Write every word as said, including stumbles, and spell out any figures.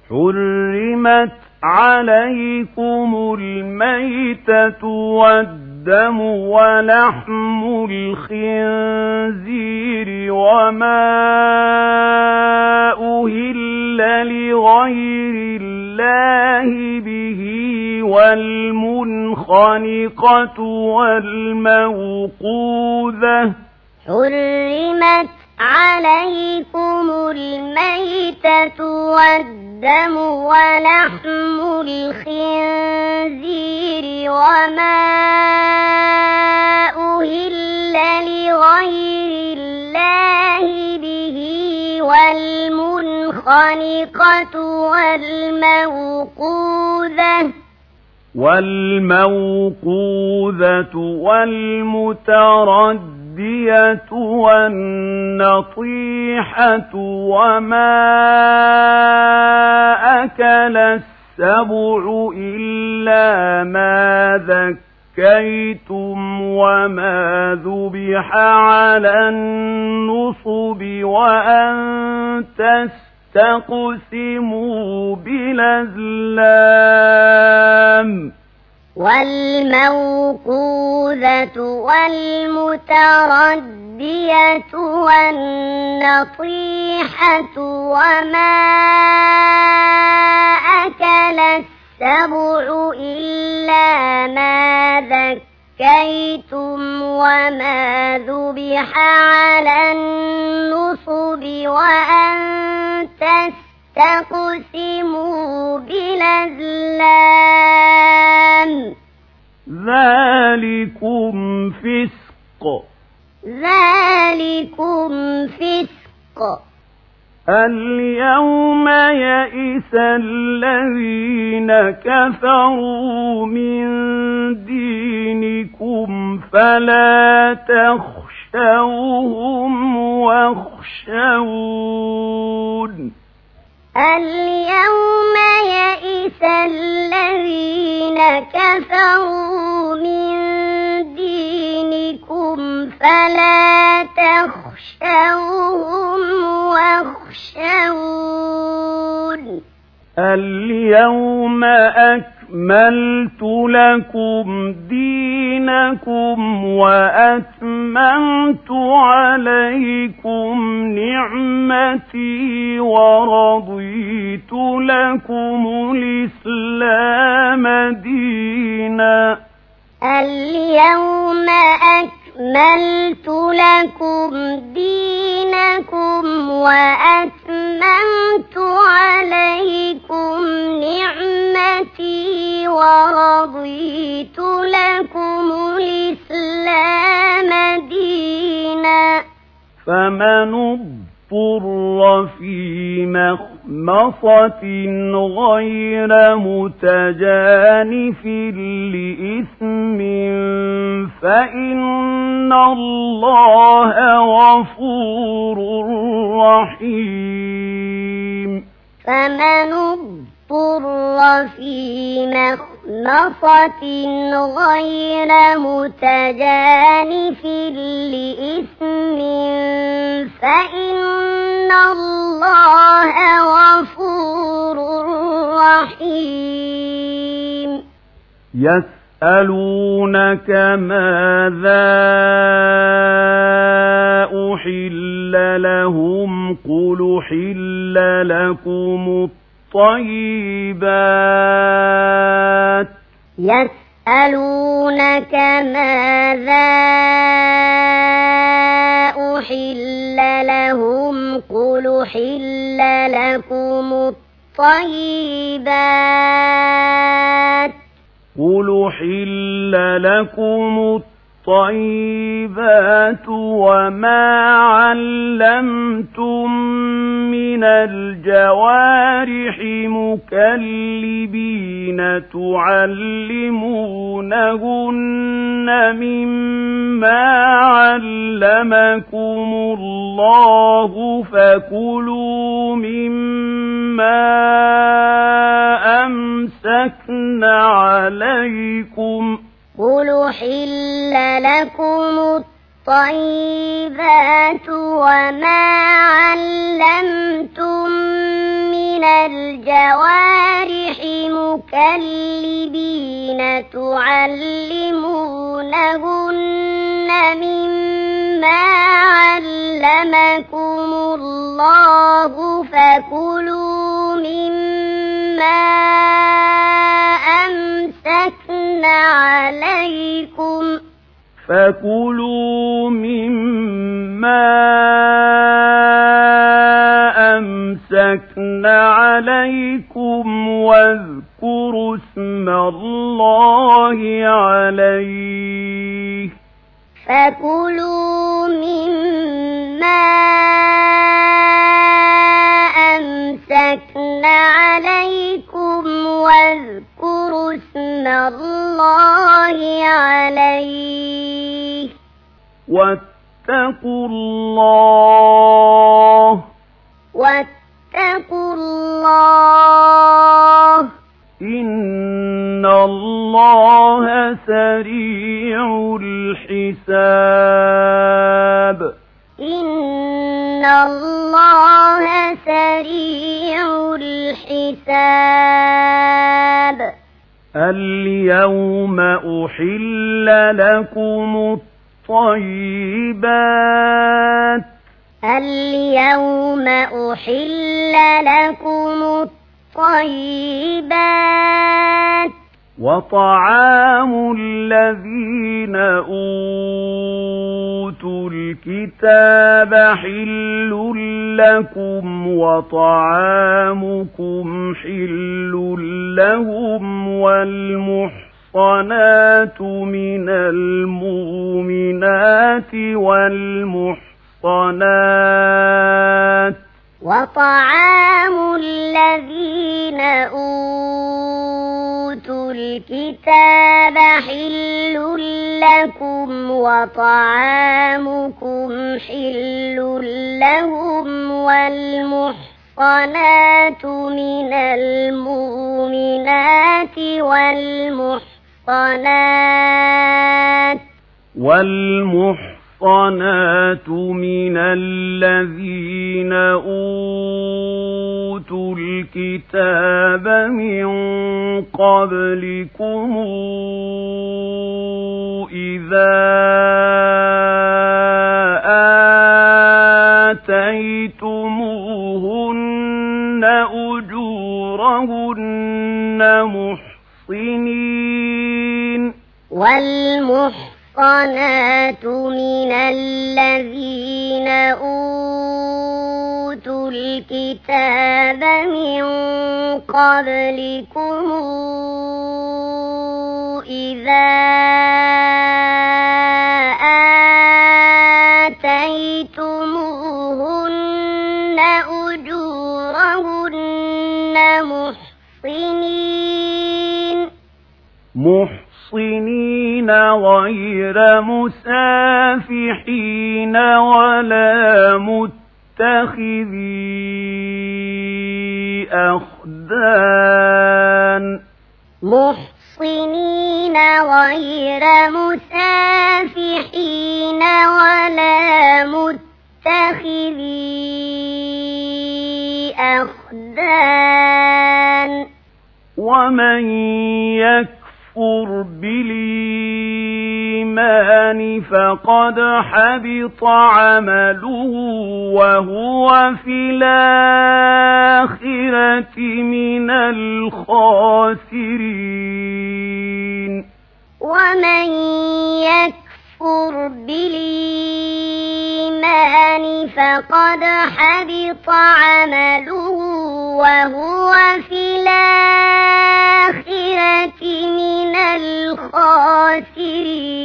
حرمت عليكم الميتة والدم ولحم الخنزير وما أهل لغير الله به والمنخنقة والموقوذة حرمت عليكم الميتة والدم ولحم الخنزير وما أهل لغير الله به والمنخنقة والموقوذة والموقوذة والمتردية والنطيحة وما أكل السبع إلا ما ذكيتم وما ذبح على النصب وأن تستقسموا بالأزلام والموقوذة والمتردية والنطيحة وما أكل السبع إلا ما ذكيتم وما ذبح على النصب وأن تستقسموا بالأزلام ذلكم فسق ذلكم فسق اليوم يئس الذين كفروا من دينكم فلا تخشوهم واخشون اليوم يئس الذين كفروا من دينكم فلا تخشوهم واخشون اليوم أكملت لكم دينكم وأتممت عليكم نعمتي ورضيت لكم الإسلام دينا اليوم أكملت لكم دينكم وأتممت عليكم نعمتي ورضيت لكم الإسلام دينا فمن اضطر في مخمصة غير متجانف لإثم فإن الله غفور رحيم فمن اضطر في مخمصة غير متجانف لإثم فإن الله غفور رحيم يسألونك ماذا أحل لهم قل أحل لكم الطيبات يسألونك ماذا أحل لهم قل أحل لكم الطيبات قل أحل لكم الطيبات وما علمتم من الجوارح مكلبين تعلمونهن مما علمكم الله فكلوا مما أمسكن عليكم قل أحل لكم الطيبات وما علمتم من الجوارح الجوارح مكلبين تعلمونهن مما علمكم الله فكلوا مما أمسكن عليكم فكلوا مما أمسكن عليكم واذكروا اسم الله عليه فكلوا مما أمسكن عليكم واذكروا اسم الله عليه واتقوا الله واتقوا الله إن الله سريع الحساب إن الله سريع الحساب اليوم أحل لكم الطيبات اليوم أحل لكم الطيبات وطعام الذين أوتوا الكتاب حل لكم وطعامكم حل لهم والمحصنات من المؤمنات والمحصنات وطعام الذين أوتوا الكتاب حل لكم وطعامكم حل لهم والمحصنات من المؤمنات والمحصنات والمحصنات والمحصنات من الذين أوتوا الكتاب من قبلكم إذا آتيتموهن أجورهن محصنين والمحصنات والمحصنات من الذين أوتوا الكتاب من قبلكم إذا آتيتموهن أجورهن محصنين محصنين غير مسافحين ولا متخذي أخدان محصنين غير مسافحين ولا متخذي أخدان ومن يكفر بالإيمان فقد حبط عمله وهو في الآخرة من الخاسرين ومن يكفر بالإيمان فقد حبط عمله وهو في الآخرة من الخاسرين